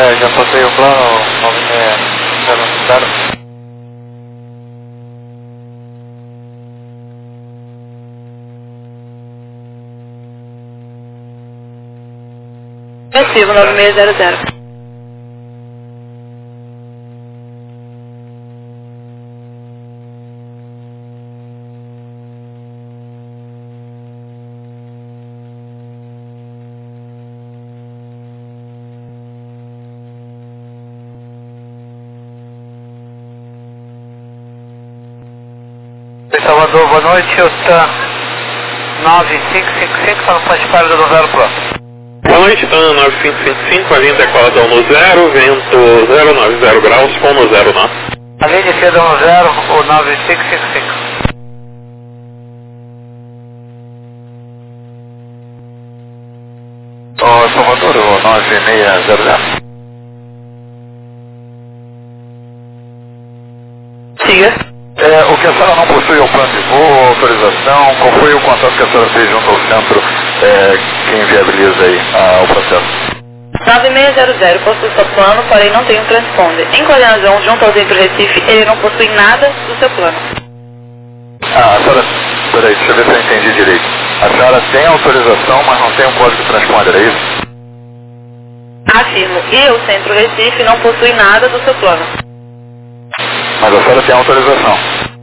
já passei o plano 9600. Recibo 9600. Salvador, boa noite, eu TAM 9555, está no faixa espalha do Zero Pro. Boa noite, TAM 9555, a linha equadão no 0, vento 090 graus, com no 0 nó. A linha de queda no 0, o 9555. Ô Salvador, o 9600. Siga. O que a senhora não possui é o plano de voo, autorização, qual foi o contato que a senhora fez junto ao centro que inviabiliza aí o processo? 9600 possui seu plano, porém não tem um transponder. Em coordenação junto ao centro Recife, ele não possui nada do seu plano. A senhora, peraí, deixa eu ver se eu entendi direito. A senhora tem autorização, mas não tem um código transponder, é isso? Afirmo, e o centro Recife não possui nada do seu plano. Mas a senhora tem autorização.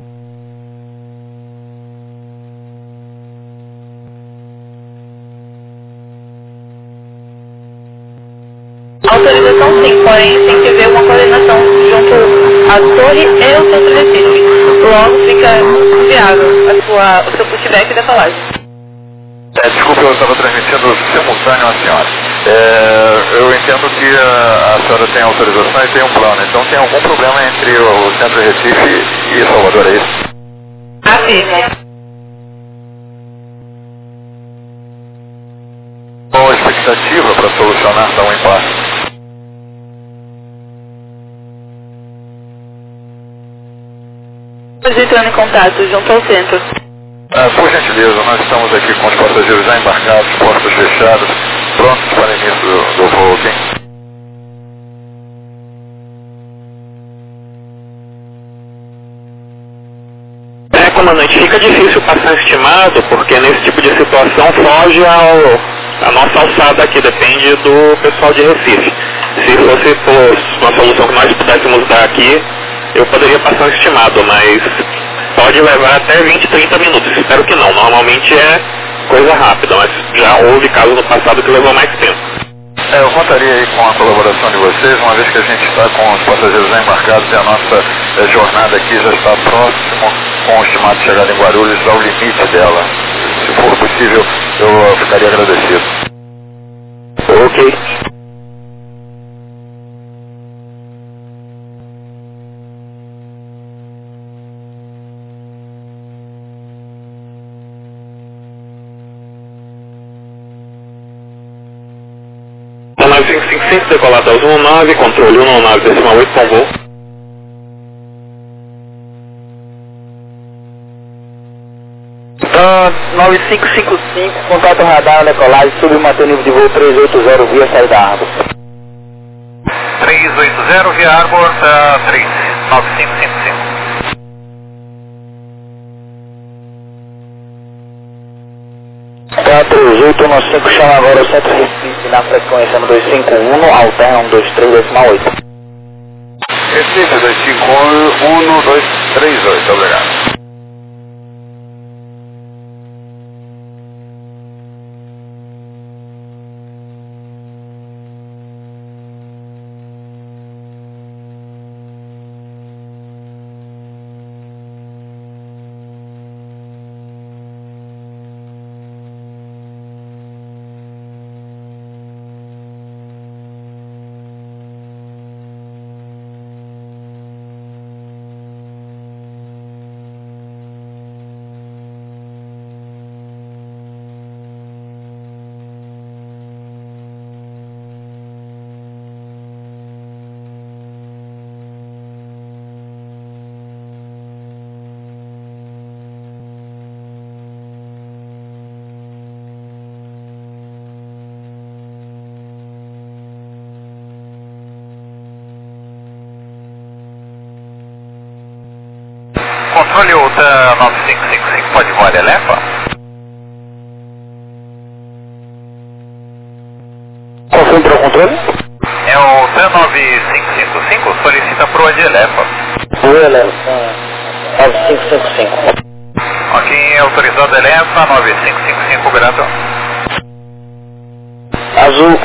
Autorização sim, porém tem que haver uma coordenação junto à torre e ao centro Recife. Logo fica inviável o seu pushback da colagem. Desculpe, eu estava transmitindo simultâneo à senhora. Eu entendo que a senhora tem autorização e tem um plano, então tem algum problema entre o centro Recife e Salvador, é isso? Afirmo. Qual a expectativa para solucionar tal impasse? Estamos entrando em contato junto ao centro. Por gentileza, nós estamos aqui com os passageiros já embarcados, portas fechadas, prontos para o início do voo, ok? Comandante, fica difícil passar estimado, porque nesse tipo de situação foge a nossa alçada aqui, depende do pessoal de Recife. Se fosse por uma solução que nós pudéssemos dar aqui, eu poderia passar um estimado, mas pode levar até 20, 30 minutos. Espero que não. Normalmente é coisa rápida, mas já houve casos no passado que levou mais tempo. Eu contaria aí com a colaboração de vocês, uma vez que a gente está com os passageiros já embarcados e a nossa jornada aqui já está próximo, com o estimado de chegada em Guarulhos ao limite dela. Se for possível, eu ficaria agradecido. Ok. A 9555, decolado aos 19, controle 119,8 com voo. TAM 9555, contato radar, decolagem, submanter nível de voo 380 via saída da Arbor. 380 via Arbor, 39555. TAM 3815, chama agora o centro Recife na frequência no 251, alterna 123,8. Recife 251 1238, obrigado. controle, o TAN 9555 pode voar Elefa? Confirme para o controle? É o TAN 9555, solicita proa de Elefa. Proa Elefa, 9555. Ok, autorizado Elefa, 9555, grato. Azul.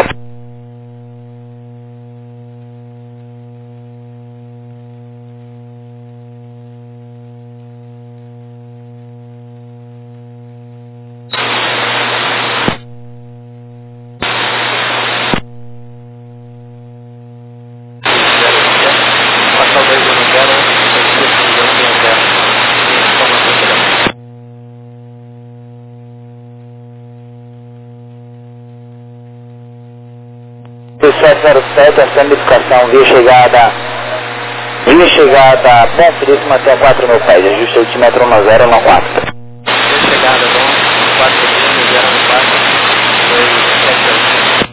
O 707, essa identificação via chegada Bom Puríssimo até 4 mil pés, ajuste altímetro 1014. Via chegada Bom, 4.014, 278.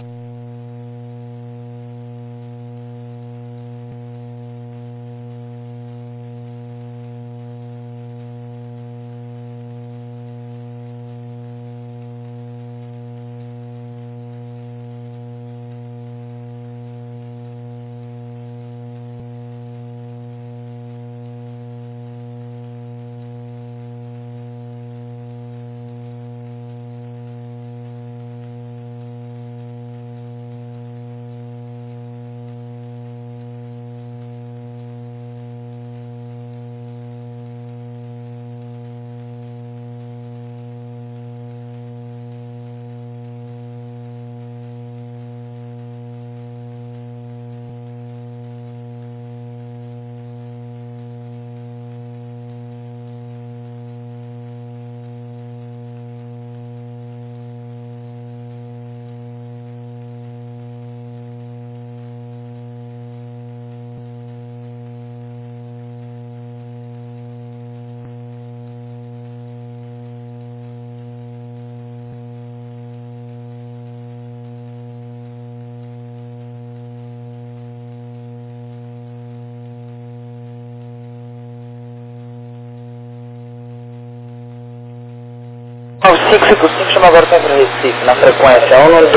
O 555 chama agora para Recife, na frequência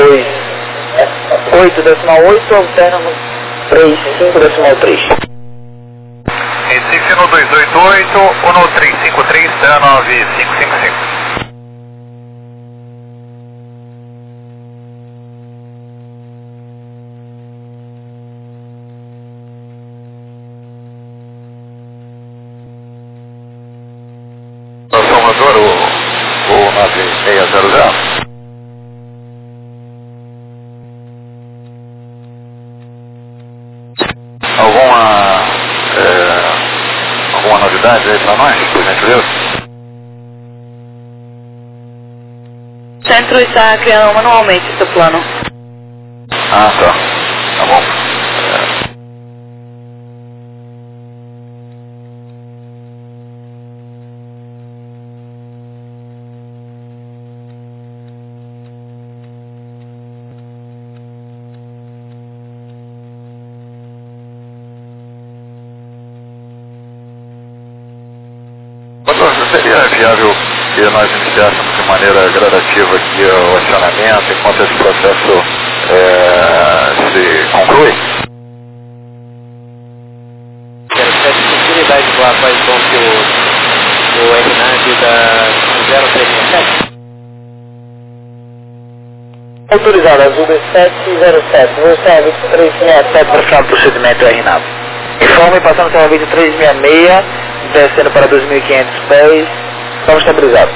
128,8, alterno 35,3. Recife no 288, ou no 353, TAN 9555. Salvador, o 9600. Alguma novidade aí pra nós, por gentileza? O centro está criando manualmente seu plano. Ah, tá. Tá bom. Seria viável que nós iniciássemos de maneira gradativa aqui o acionamento enquanto esse processo se conclui? 07, possibilidade de voar mais bom que o RNAV da 0367? Autorizado, azul B707, você 2367 para final do procedimento RNAV. Informe passando pela vídeo 366, descendo para 2.500 pés, estamos estabilizados.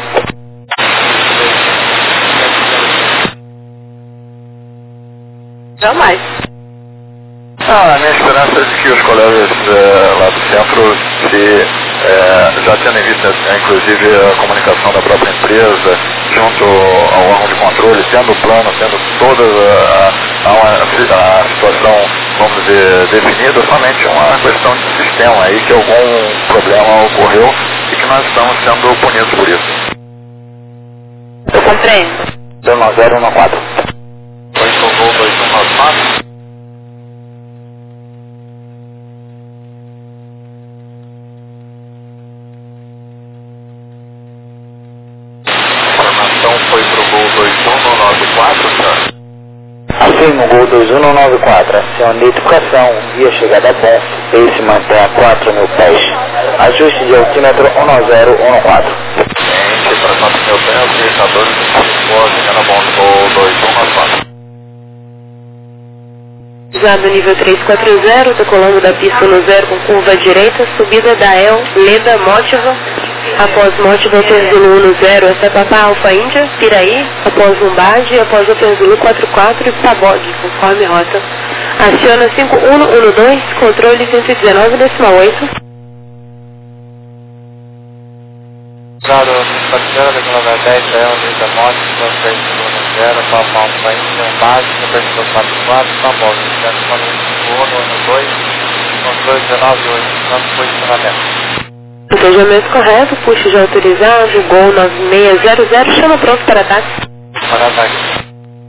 Jamais. A minha esperança é de que os colegas lá do centro, já tendo em vista, inclusive, a comunicação da própria empresa, junto ao órgão de controle, tendo o plano, tendo toda a situação, vamos dizer, definida, somente uma questão de sistema aí, que algum problema ocorreu e que nós estamos sendo punidos por isso. Eu compreendo. 21014. 2194. Afirmo Gol 2194, acione identificação, via chegada a bom, pace mantém a 4.000 pés. Ajuste de altímetro 1014. Gente, para 4.000 pés, indicadores de chegada a bom, Gol 2194. Já do nível 340, decolando da pista no 0 com curva direita, subida da El, Leda, Mótiva. Após Mótiva, Hotel Zulu 1 no 0, até Papá Alfa Índia, Piraí. Após Lombardi, após Hotel Zulu 44 e Pabog, conforme rota. Aciona 5112, controle 119,8. Claro, parceiro da Colômbia 10, El, Leda, Mótiva, Hotel Zulu 0, Papá Alfa Índia, Lombardi, Hotel Zulu 44, Pabog, 112, controle 19,8, posicionamento. Planejamento correto, puxe já autorizado, Gol 9600, chama pronto para ataque. Para ataque.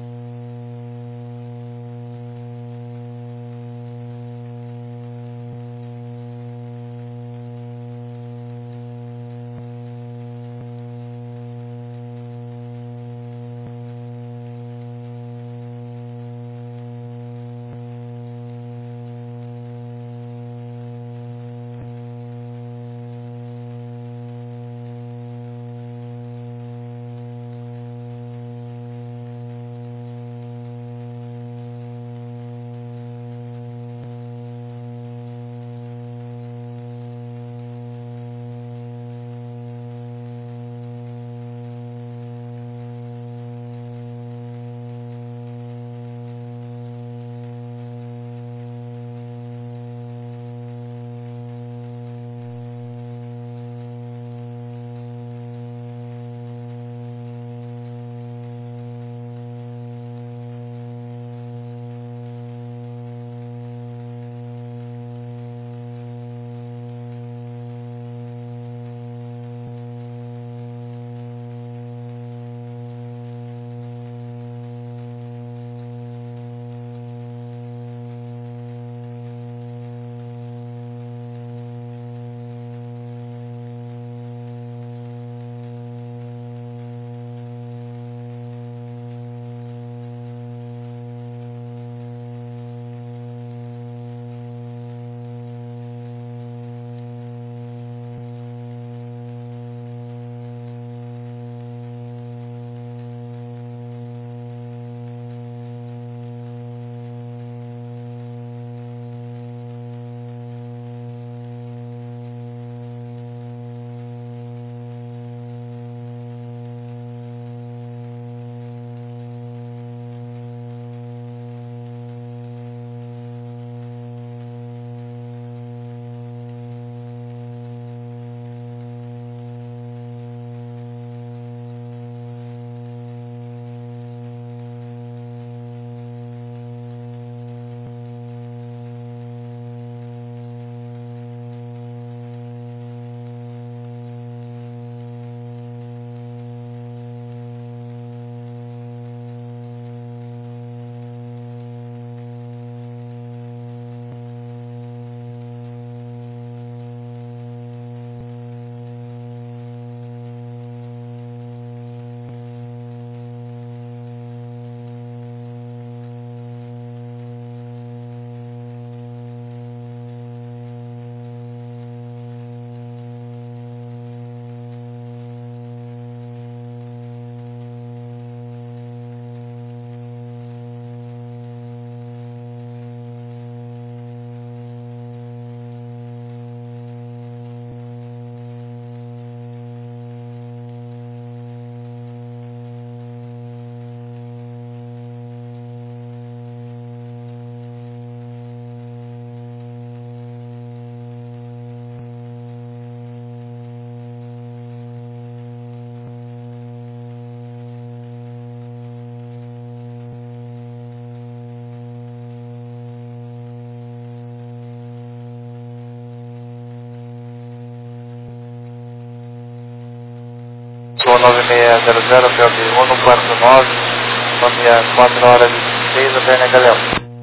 Gol 9600, POB 149, família 4 horas e 16, até Negaleão.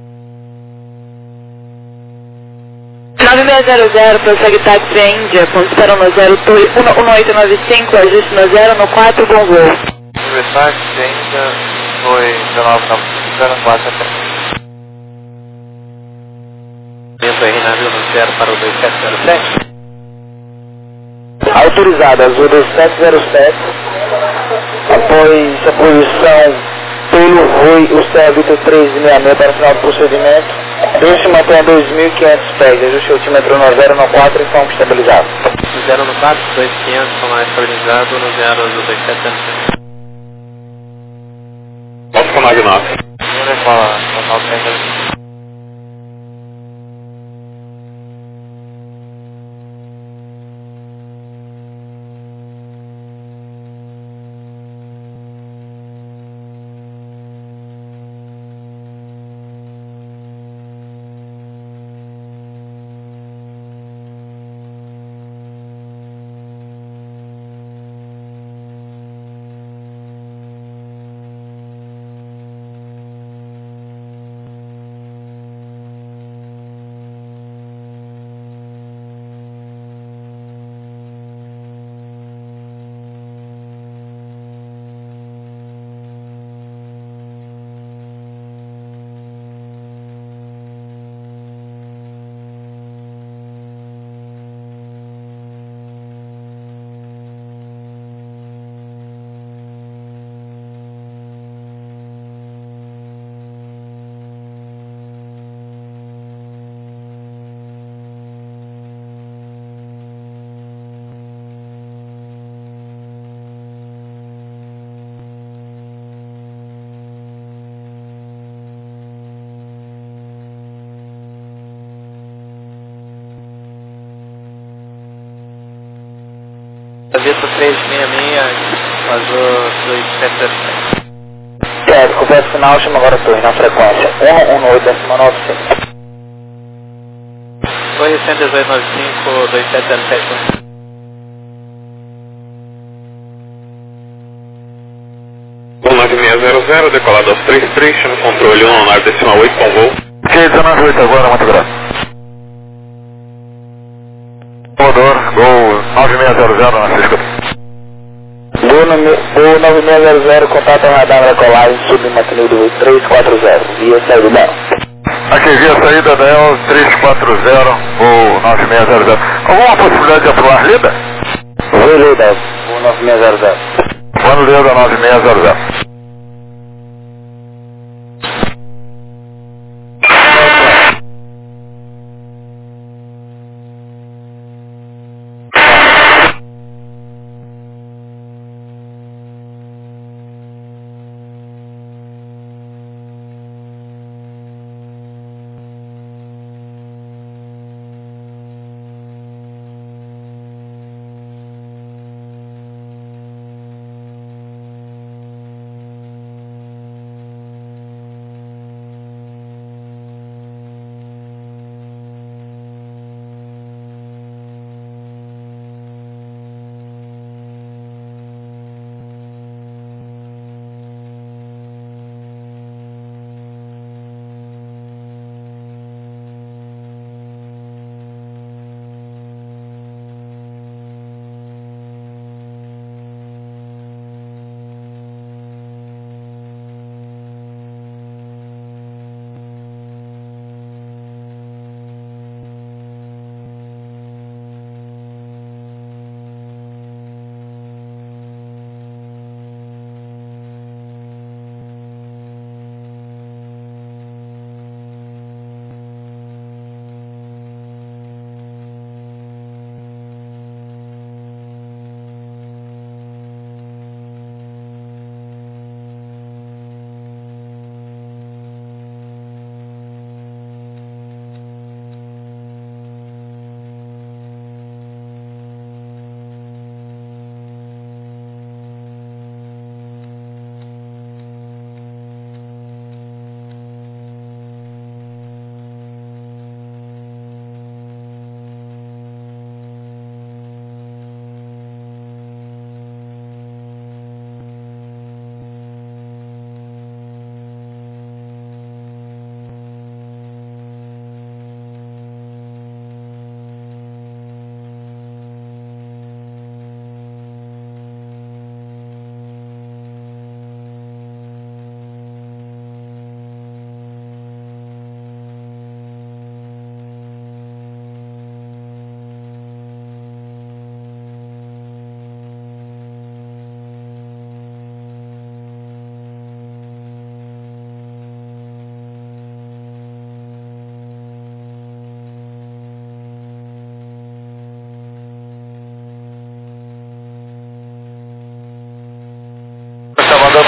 9600, prossegue táxi à Índia, ponto espera no 0, Torre 1895, ajuste no 0, no 4, bom voo. Táxi Índia, foi 1995. 04 até. RNAV no 0 para o 2707. Autorizado, Azul 2707. Após a posição pelo RUI, o Céu Vitor 366 para o final do procedimento. Deixe manter a 2.500 pés. Ajuste o altímetro no 094 e informe estabilizado. No 0 no 4, 2500, com mais estabilizado no 0 Azul 2707. Posso com 99. Vitor 366, Azul 2707. Certo, conversa final, chama agora a torre na frequência 118,95. Torre 11895, 2707. Voo 9600, decolado aos 33, chama o controle 1, aeronave decimal 8 com voo. Ok, 198 agora, muito grato. Comodoro, Gol 9600 na Cisco. Voo 9600, contato ao radar da colagem, submagnitude 340, via saída dela. Aqui, via saída da EL 340, Gol 9600. Alguma possibilidade de aprovar Lida? Voo Lida, voo 9600. Vamos Lida 9600.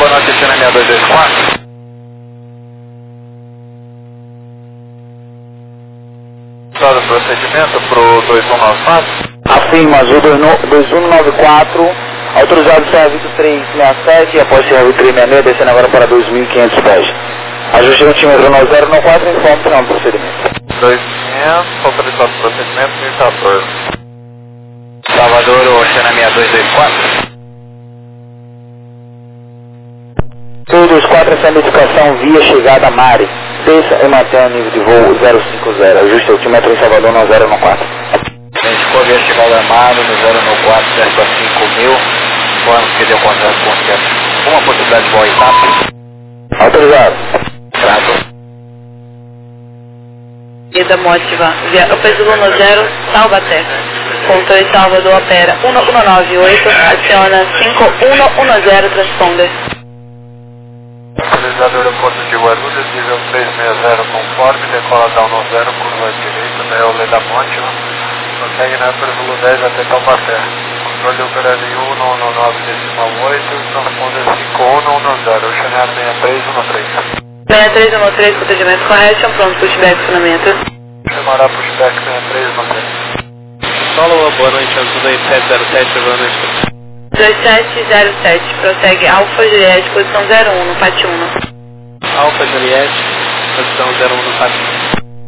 boa noite, China 6224. Todo o procedimento pro 2194. Afirma, Azul 2194, autorizado serviço 367 e após serviço 366, descendo agora para 2.500 pés. Ajuste no tímetro 9094, informe final do procedimento. 2500, autorizado o procedimento 1014. Salvador, Oceana 6224. 224, essa identificação via chegada Mari. Desça e mantenha o nível de voo 050. Ajuste o altímetro em Salvador no 014. Ficou via chegada Mari no 094, certo a 5.000. Vamos que deu contrato com o tempo. Uma possibilidade de voo etapa. Autorizado. Trato. Leda Motiva, via Upazulu no 0, Taubaté. Controle Salvador opera 1198, aciona 5110, transponder. Autorizado o aeroporto de Guarulhos, nível 360 conforme, decola down no 0, curva direita, da Leda Motiva. Consegue na Upazulu 10 até Taubaté. Controle operado em 199.8, transponder 5110, Oceana 6313. 6313, procedimento correto, pronto, pushback, funcionamento. Chamará pushback 6313. Solo, boa noite, Azul 2707, boa noite. 2707, prossegue Alfa Juliette, posição 01, no PAT 1. Alfa Juliette, posição 01 no Pátio.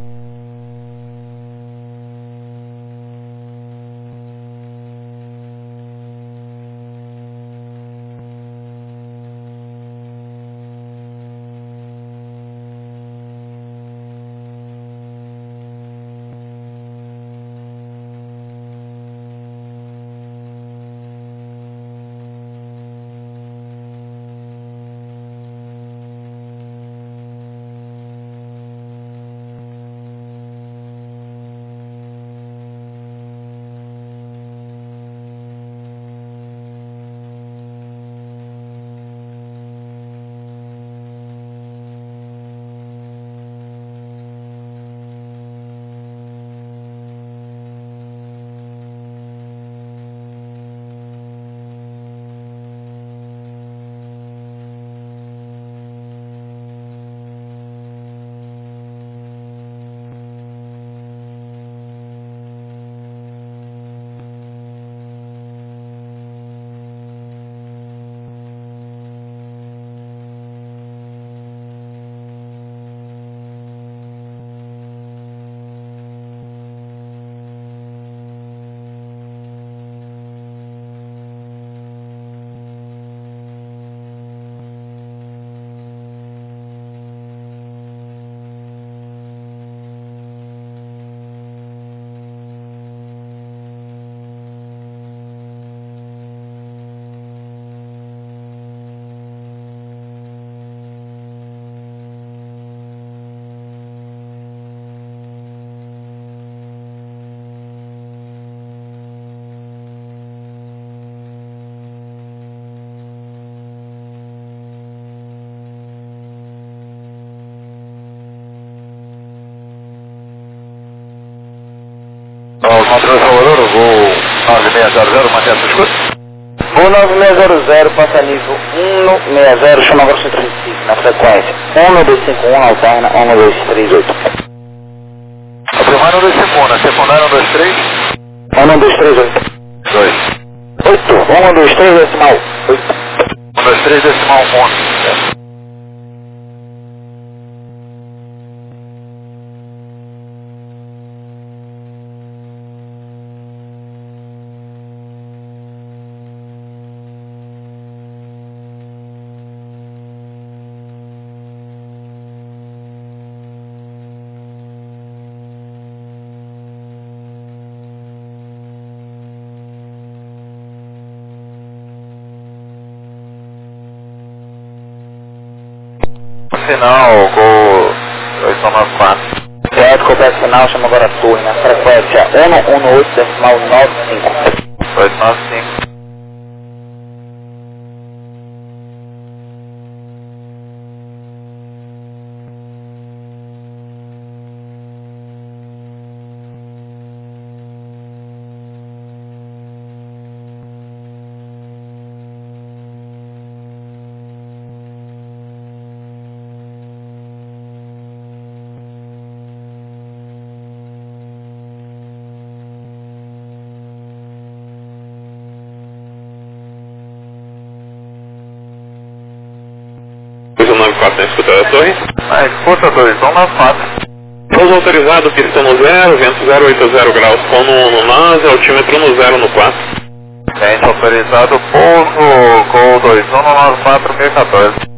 Controle Salvador, voo 9600, mantém a sua escuta. Voo 9600, passa nível 160, chama agora 135, na frequência 1251, alterna 1238. A primária 251, na secundária 123. 1238. 2. 8, 123 decimal 8. 123 decimal 1. Final, Gol 294. Certo, completo final, chama agora torre, na frequência 118 decimal 95. 895. 294, na escuta da torre. Na escuta 2194. Pouso autorizado, pista no 0, vento 080 graus, com no 9, altímetro no 0 no 4. Vento autorizado, pouso, Gol 2194, 1014.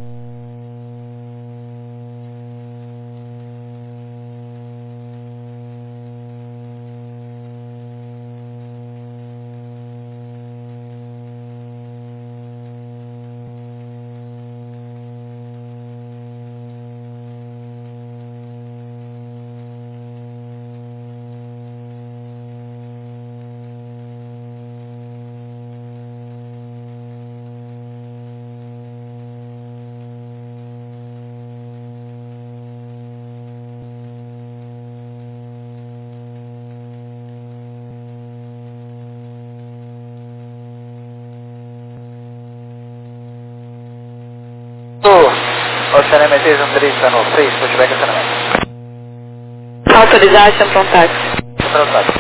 Oceanamento 13 no 6, pushback oceanamento. Autorization contact. Contratado.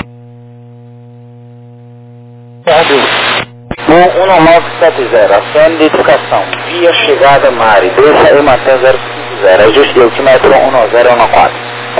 Gol 1970, acione de identificação, via chegada Mari, desça e mantém 050, ajuste de altímetro 1014.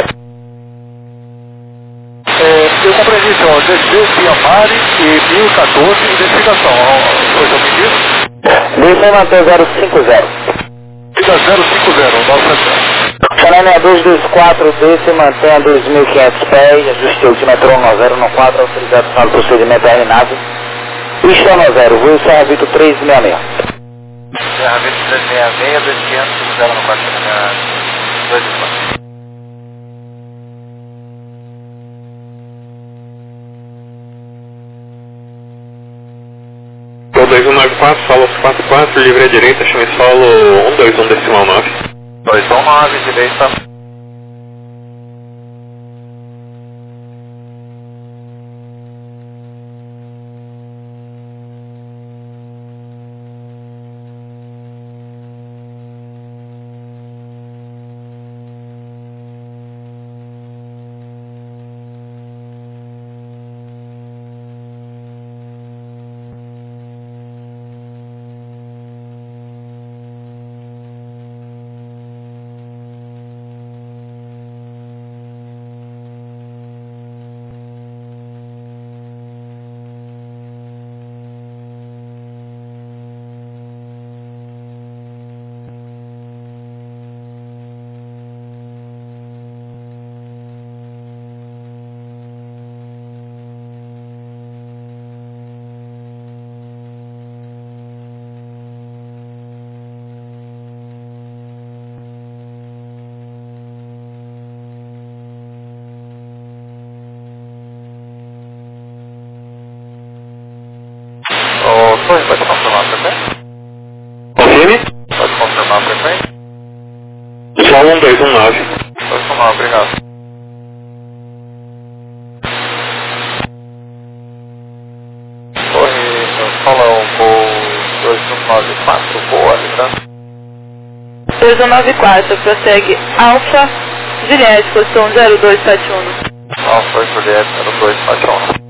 Eu compreendi, senhor, desceu via Mari e 1014, identificação. Foi o que eu pedi? Desça e mantém 050. Fica 050, nossa. Chanel 224, desça e mantém a 2.500 pés, ajuste de altímetro 1014, autorizado para o procedimento RNAV. Pista no 0, voo Serra Vitor 366. Serra Vitor 366, 2500, 0 no 4, 2 Gol 2194, solo 44, livre à direita, chame solo 121 decimal 9. 219, direita. Pode confirmar a frequência? Confirme. Pode confirmar a frequência? Solo 1219. 219, obrigado. Torre, fala o Gol 2194, boa, lembrando. 2194, prossegue Alfa, Juliette, posição 0271. Alfa Juliette 0271.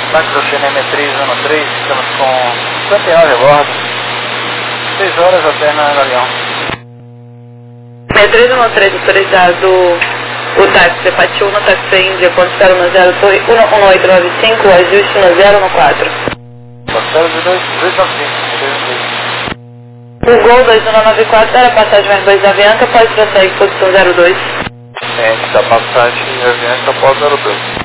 Táxi do CNM 313, estamos com 59 a bordo. 6 horas até na Galeão. 6313, autorizado o táxi Patiúna, táxi Índia, ponto 01895, ajuste no 014. Passagem de 295. O Gol 2194 era passagem mais 2 Avianca, pode prosseguir posição 02. Da passagem Avianca após 02.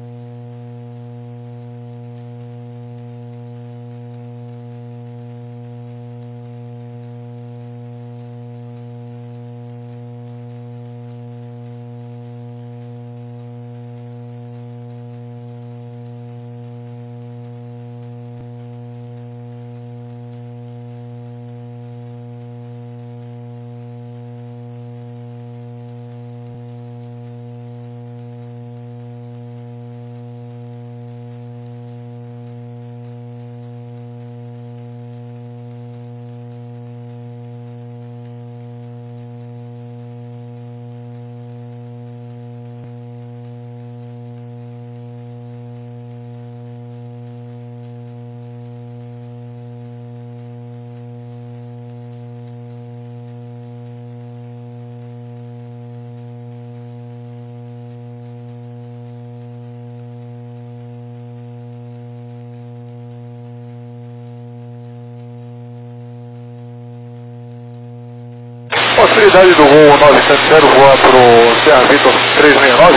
Possibilidade do voo 970 voar para o Serra Vitor 369?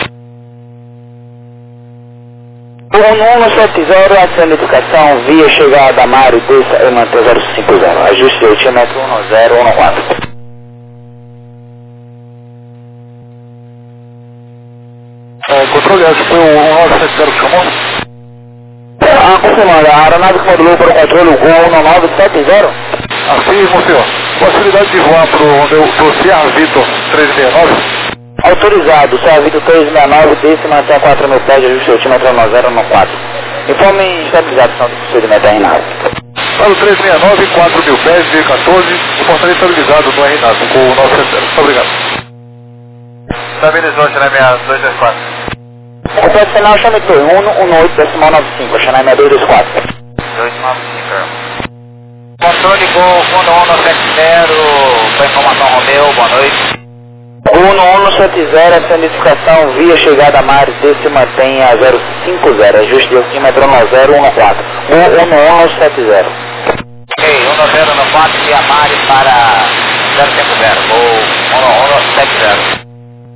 O 1170, ação de educação, via chegada a Mário, desça e manter 050. Ajuste de altímetro 1014. Controle, acho que foi o 970 que chamou? Confirmando, a aeronave que modulou para o controle, o Gol 1970. Afirmo, senhor. Possibilidade de voar para o Serra Vitor 369? Autorizado, Serra Vitor 369, desce e mantém 4.000 pés, ajuste de altímetro 1014. Informe estabilização do procedimento RNAV. Para o 369, 4.000 pés, V14, o portaria estabilizado no RNAV com o 970. Muito obrigado. Estabilizou, Xanai 224. Completo final, chame 2118,95, Xanai 224. 295. Controle Gol 1170, para informação Romeu, boa noite. Gol 1170, ação de identificação, via chegada a Mares, desce e mantenha 050, ajuste de altímetro 1014. Gol 1170. Ok, 1094 via Mares para 050, Gol 1170.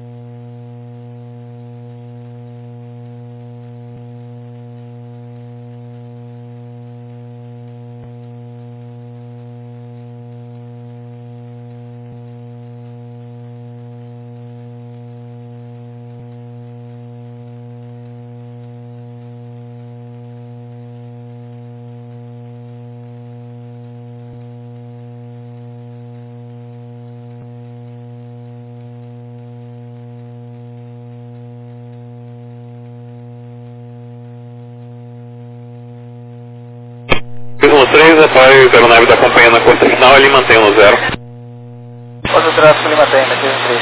Pismo 3, após a aeronave da companhia na curta final, ele mantém no 0. Outro tráfego Lima tem, na 3.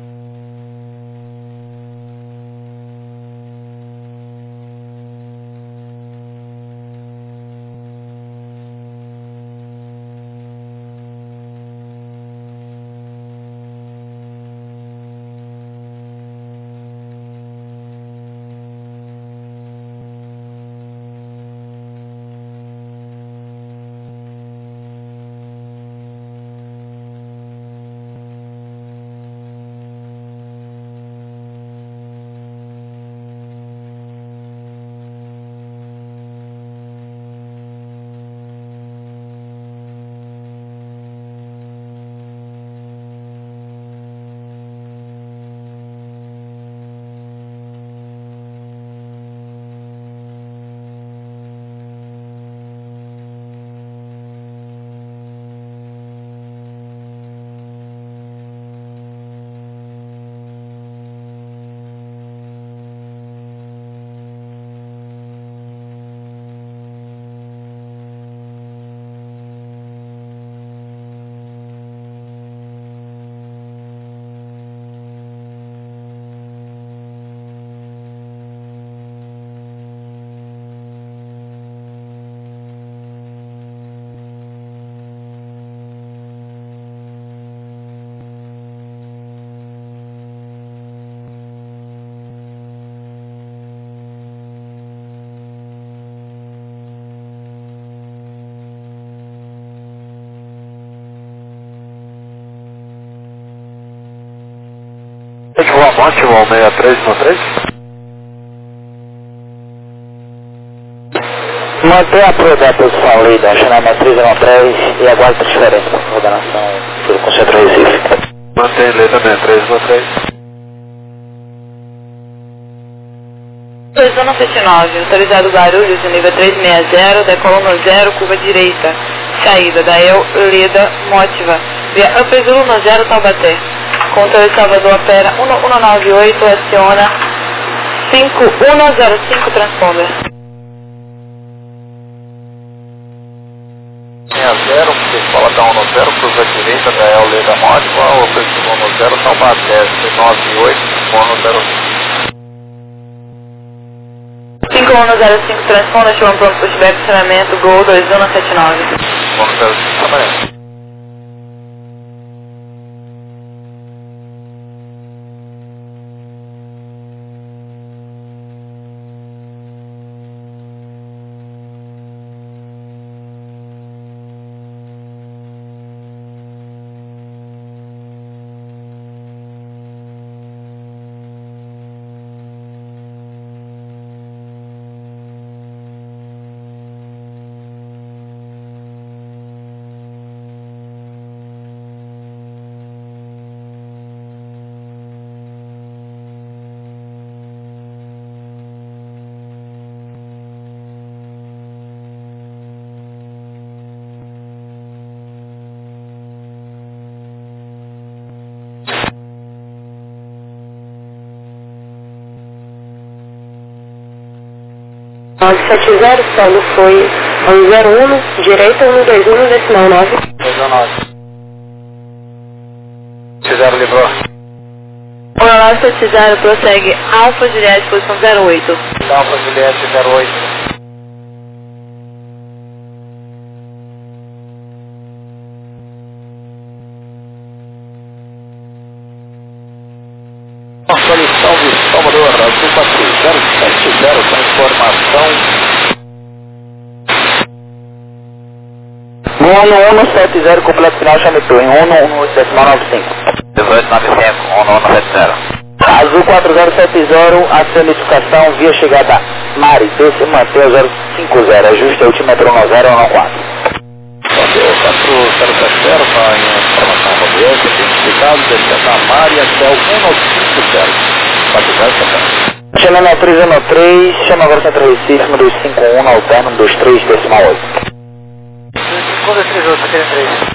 Boa Monte, 6313. Manter a prioridade posição líder, chamamento 313 e aguarde transferência para coordenação do Concentra Recife. Mantém lei também, 313. 279, autorizado Guarulhos, nível 360, decola no 0, curva direita, saída da El Leda Motiva, via Upper no 0, Taubaté. Controle Salvador opera 1198, aciona 5105, transponder. 60, escola da 10, cruza direita da El Leda Motiva, Upper no 0, Taubaté, 98, 5105, transponder, chama pronto pushback, estacionamento, Gol 2179. 105 também. Nove 70, solo foi 101, direita 121, decimal 9. 19. 0 livrou. 1970, prossegue Alfa Juliette, posição 08. Alfa Juliette 08. Solicitação de Salvador, Azul 4070, transformação. 1170, completo final, chame tu, em 118 decimal 95. 1895, 1170. Azul 4070, ação de identificação via chegada Mari, desce manter 050, ajuste altímetro 1014. Bateu 4070, está em informação robusta, identificado, descendo a Mari até o 1950. Batizado também. Chamando a 313, chama agora Centro Recife, número 51, alterno 23, decimal 8. Quando é 38, aquele 3?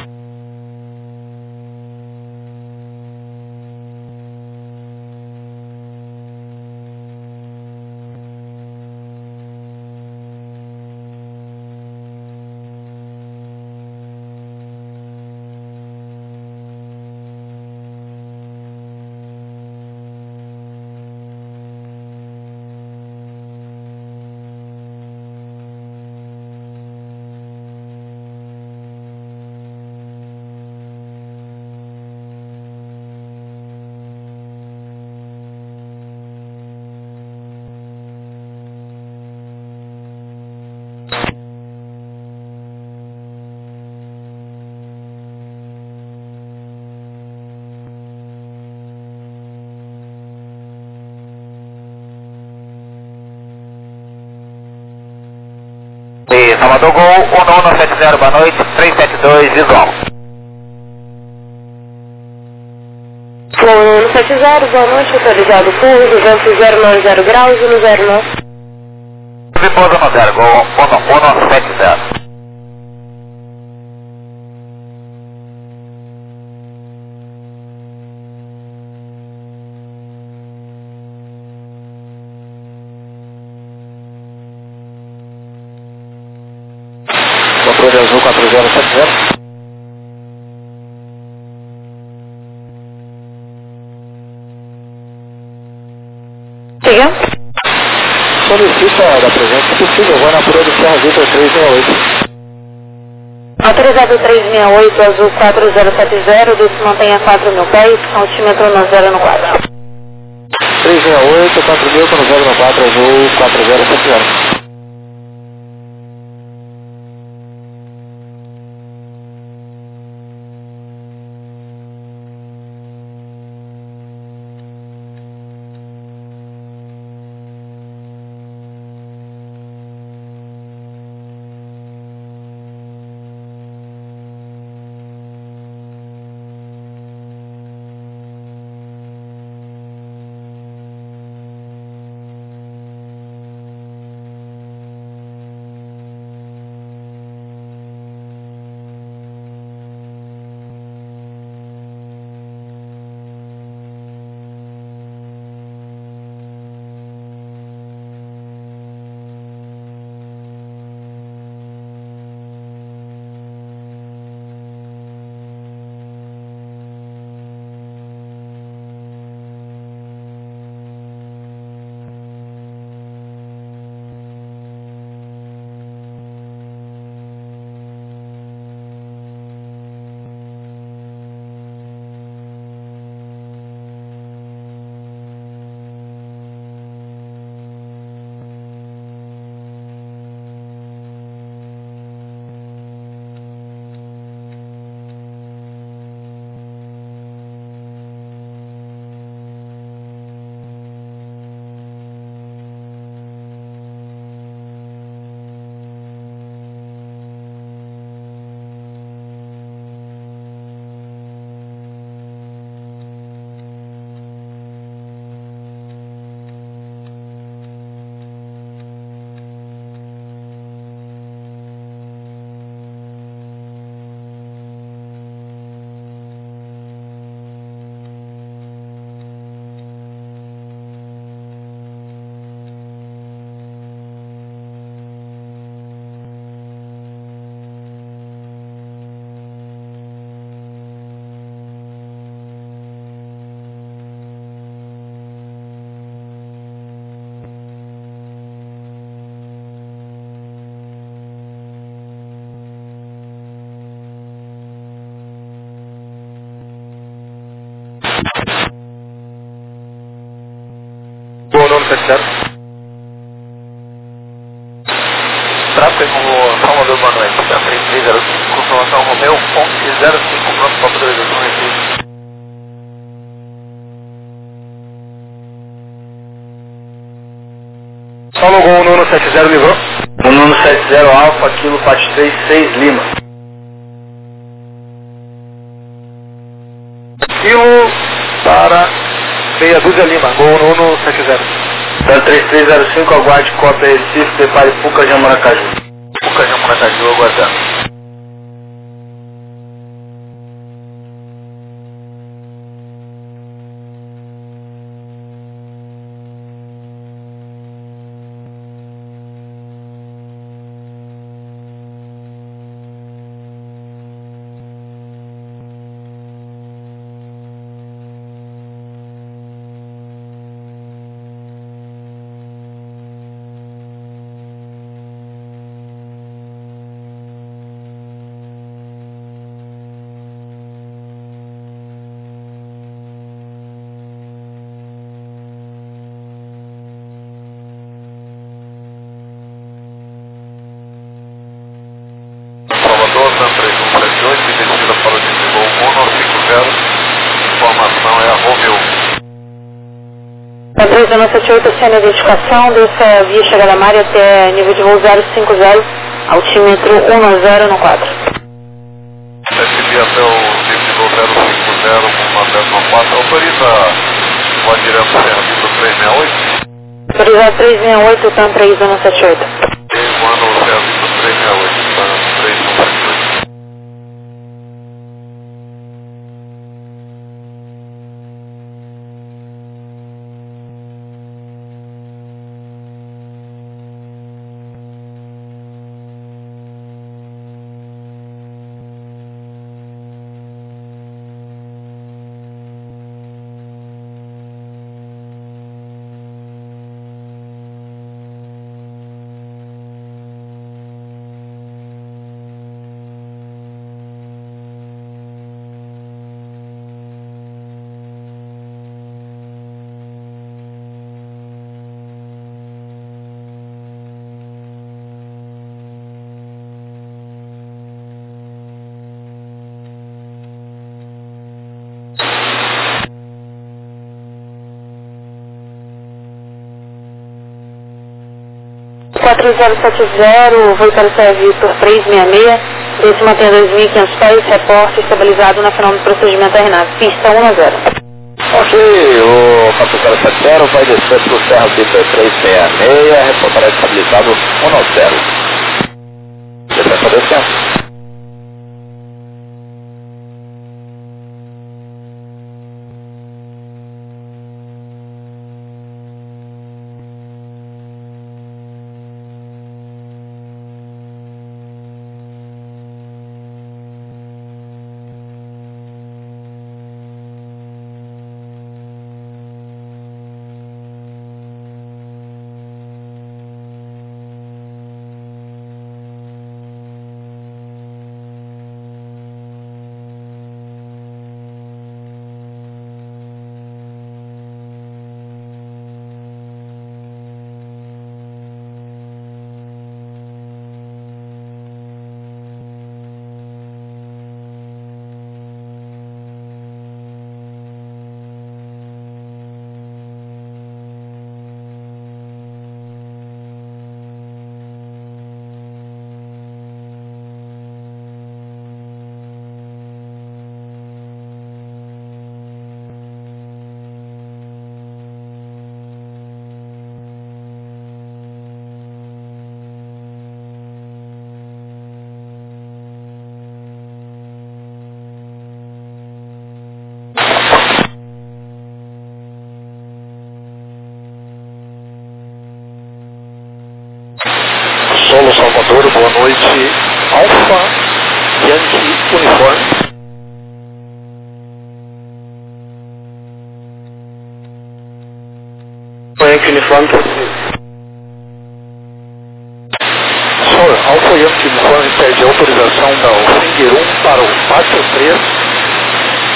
E Salvador Gol 1170, boa noite, 372, visual. Flow 170, boa noite, autorizado curso, vento 090 graus e no 09. Repousa no 0, Gol 1170. Controle azul 4070. Siga. Solicita da presença possível, vou na Pura do Serra Vitor 368. Autorizado 368, azul 4070, desce mantenha 4.000 pés, altímetro no 014. 368, 4000, no 094, azul 4070. 70. Tráfego Salvador, boa noite. 3305, confirmação Romeu, ponte 05, pronto para autorização Recife. Só logou 1170 livrou. 1170 Alfa, Kilo 436 Lima. Kilo para meia dúzia Lima, gol 1170. 3305, aguarde cópia Recife, prepare Puca de Maracaju. Puca de Maracaju, aguardando. Salvador, 3178, descida para o desvio 150, informação é a Romeu. 3178, sem identificação, dessa via chegada à área até nível de voo 050, altímetro 10 no 4. SB até o nível de voo 050 com uma 10 autoriza voar direto para o serviço 368? Autorizar 368, TAM 3178. Voando o serviço 368, TAM 3178. voo para o serviço 366, desse mantém 2.500 pés, reporte estabilizado na final do procedimento RNAV, pista 10. Ok, o 4070 vai descer para o Serra Pista 366, reportará estabilizado 10. Descer para descendo. Solo Salvador, boa noite. Alfa, Yankee, uniforme. Yankee uniforme para você. Senhor, Alfa Yankee uniforme pede autorização da Finger 1 para o Pátio 3,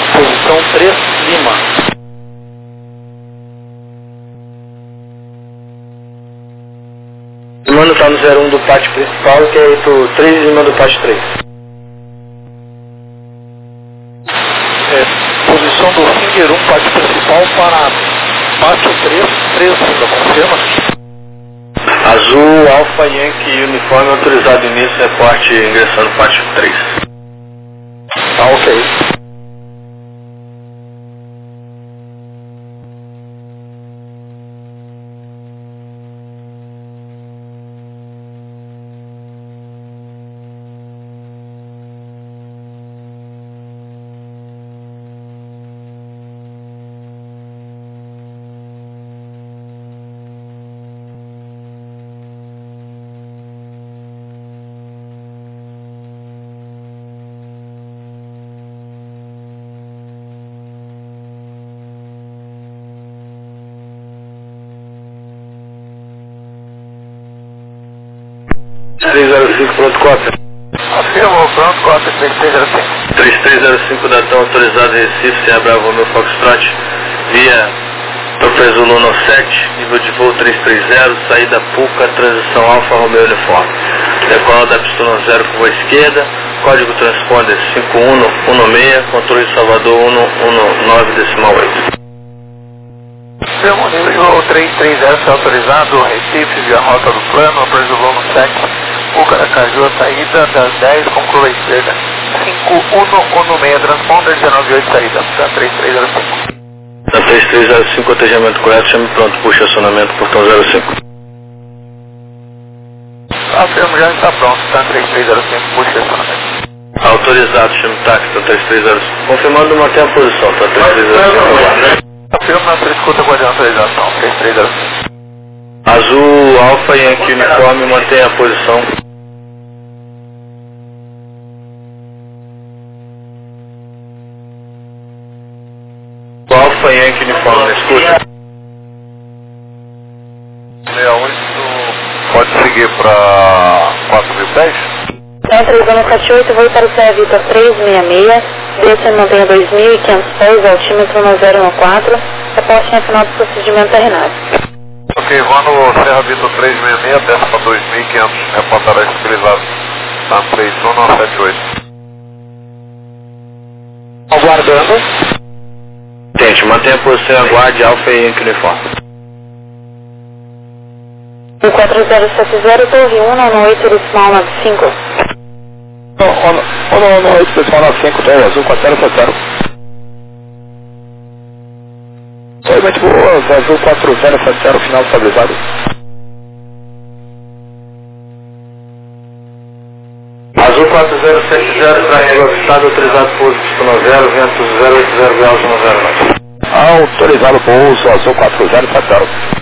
posição 3 Lima. confirmando, está no 01 do pátio principal, que é pro 3 em cima do pátio 3. Posição do Finger 1, pátio principal para pátio 3, 3 confirma? Azul, Alfa Yankee, uniforme autorizado início, reporte ingressando pátio 3. Tá ok. Pronto, cópia. Afirmo, pronto, cópia, 3305. 3305, datão autorizado em Recife, Serra Bravo, Romeu Foxtrot, via Tropez Zulu 7, nível de voo 330, saída Puca, transição Alfa Romeo Uniforme. Decola da pista 0 curva esquerda, código transponder 5116, controle de Salvador 119,8. Afirmo, nível 330 autorizado, Recife, via rota do plano, Tropez Zulu 7. Puca da Caju, saída das 10 com curva esquerda. 5116, transponder 198, saída da 3305. Da 3305, cotejamento correto, chame pronto, puxa acionamento, portão 05. Afirmo, já está pronto, está 3305, puxa acionamento. Autorizado, chame táxi, tá 3305. Confirmando, mantém a posição, tá 3305. Afirmo, na sua escuta, guardando autorização, 3305. Azul, Alfa Yankee, uniforme, mantém a posição. Alfa Yankee, uniforme, escuta. 68, pode seguir para 4010? Então, 3178, vou para o Serra Vitor 366, desce mantenha 2.500 pés, altímetro no 014, reporte em final do procedimento terrenal. Ok, vou no Serra Vitor 366, desce para 2.500, reportará estabilizado. Tá 3178. Aguardando. Tente, mantenha a posição e aguarde, Alfa Yankee, uniforme. O 4070, torre 1, no 8, decimal 95. No 8, decimal 95, torre azul, 4070. Oi, muito boa, azul 4070, final estabilizado. Azul 4070, triângulo avistado, autorizado pouso, pistão 0, vento 080 graus no 09. Autorizado pouso, azul 4070.